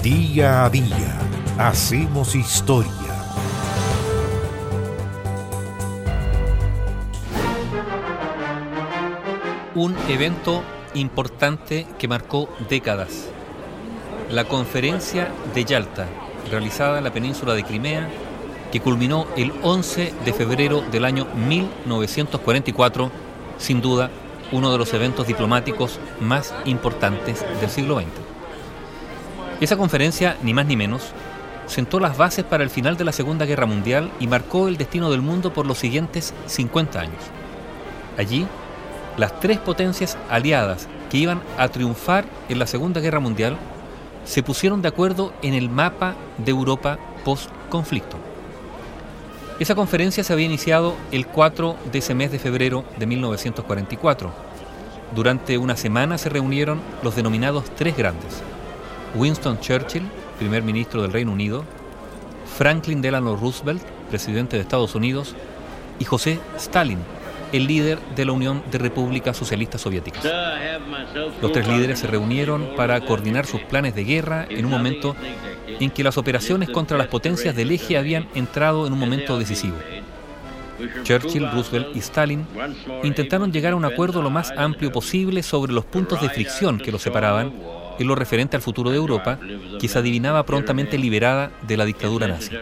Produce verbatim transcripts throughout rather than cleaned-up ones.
Día a día hacemos historia. Un evento importante que marcó décadas. La Conferencia de Yalta, realizada en la península de Crimea, que culminó el once de febrero del año mil novecientos cuarenta y cuatro, sin duda uno de los eventos diplomáticos más importantes del siglo veinte. Esa conferencia, ni más ni menos, sentó las bases para el final de la Segunda Guerra Mundial y marcó el destino del mundo por los siguientes cincuenta años. Allí, las tres potencias aliadas que iban a triunfar en la Segunda Guerra Mundial se pusieron de acuerdo en el mapa de Europa post-conflicto. Esa conferencia se había iniciado el cuatro de ese mes de febrero de mil novecientos cuarenta y cuatro. Durante una semana se reunieron los denominados Tres Grandes: Winston Churchill, primer ministro del Reino Unido; Franklin Delano Roosevelt, presidente de Estados Unidos; y José Stalin, el líder de la Unión de Repúblicas Socialistas Soviéticas. Los tres líderes se reunieron para coordinar sus planes de guerra en un momento en que las operaciones contra las potencias del eje habían entrado en un momento decisivo. Churchill, Roosevelt y Stalin intentaron llegar a un acuerdo lo más amplio posible sobre los puntos de fricción que los separaban en lo referente al futuro de Europa, que se adivinaba prontamente liberada de la dictadura nazi.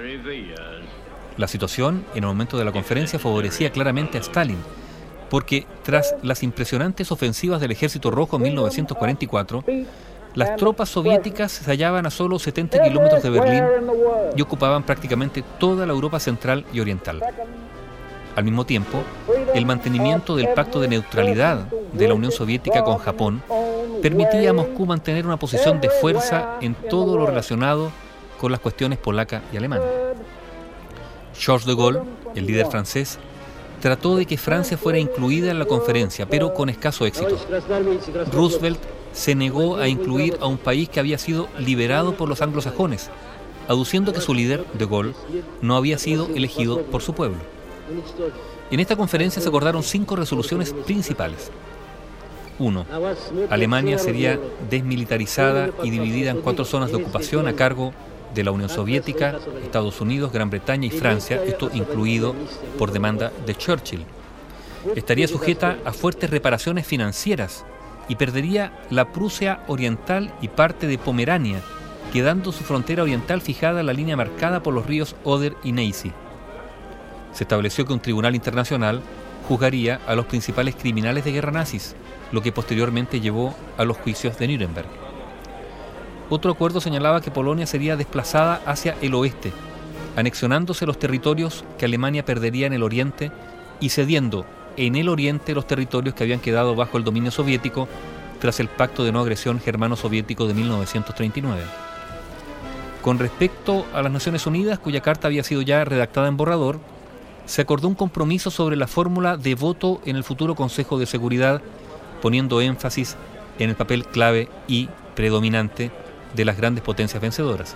La situación en el momento de la conferencia favorecía claramente a Stalin, porque tras las impresionantes ofensivas del Ejército Rojo en mil novecientos cuarenta y cuatro, las tropas soviéticas se hallaban a solo setenta kilómetros de Berlín y ocupaban prácticamente toda la Europa central y oriental. Al mismo tiempo, el mantenimiento del pacto de neutralidad de la Unión Soviética con Japón permitía a Moscú mantener una posición de fuerza en todo lo relacionado con las cuestiones polaca y alemana. Charles de Gaulle, el líder francés, trató de que Francia fuera incluida en la conferencia, pero con escaso éxito. Roosevelt se negó a incluir a un país que había sido liberado por los anglosajones, aduciendo que su líder, de Gaulle, no había sido elegido por su pueblo. En esta conferencia se acordaron cinco resoluciones principales. uno. Alemania sería desmilitarizada y dividida en cuatro zonas de ocupación a cargo de la Unión Soviética, Estados Unidos, Gran Bretaña y Francia, esto incluido por demanda de Churchill. Estaría sujeta a fuertes reparaciones financieras y perdería la Prusia Oriental y parte de Pomerania, quedando su frontera oriental fijada en la línea marcada por los ríos Oder y Neisse. Se estableció que un tribunal internacional juzgaría a los principales criminales de guerra nazis, lo que posteriormente llevó a los juicios de Nuremberg. Otro acuerdo señalaba que Polonia sería desplazada hacia el oeste, anexionándose los territorios que Alemania perdería en el oriente y cediendo en el oriente los territorios que habían quedado bajo el dominio soviético tras el Pacto de No Agresión Germano-Soviético de mil novecientos treinta y nueve. Con respecto a las Naciones Unidas, cuya carta había sido ya redactada en borrador, se acordó un compromiso sobre la fórmula de voto en el futuro Consejo de Seguridad, poniendo énfasis en el papel clave y predominante de las grandes potencias vencedoras.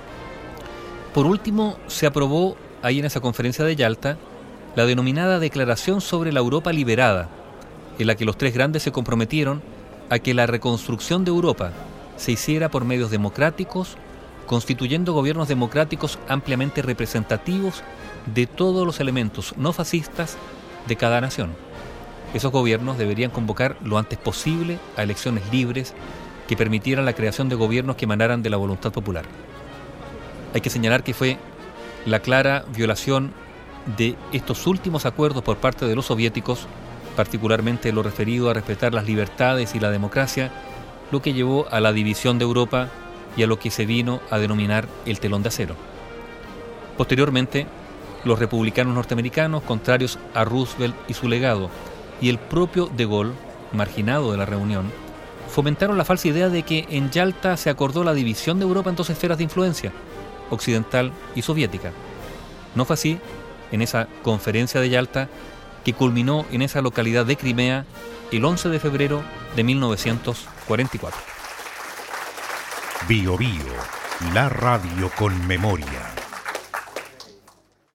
Por último, se aprobó ahí en esa conferencia de Yalta la denominada Declaración sobre la Europa Liberada, en la que los tres grandes se comprometieron a que la reconstrucción de Europa se hiciera por medios democráticos, constituyendo gobiernos democráticos ampliamente representativos de todos los elementos no fascistas de cada nación. Esos gobiernos deberían convocar lo antes posible a elecciones libres que permitieran la creación de gobiernos que emanaran de la voluntad popular. Hay que señalar que fue la clara violación de estos últimos acuerdos por parte de los soviéticos, particularmente lo referido a respetar las libertades y la democracia, lo que llevó a la división de Europa y a lo que se vino a denominar el telón de acero. Posteriormente, los republicanos norteamericanos, contrarios a Roosevelt y su legado, y el propio de Gaulle, marginado de la reunión, fomentaron la falsa idea de que en Yalta se acordó la división de Europa en dos esferas de influencia, occidental y soviética. No fue así en esa conferencia de Yalta que culminó en esa localidad de Crimea el once de febrero de mil novecientos cuarenta y cuatro. Bio Bio, la radio con memoria.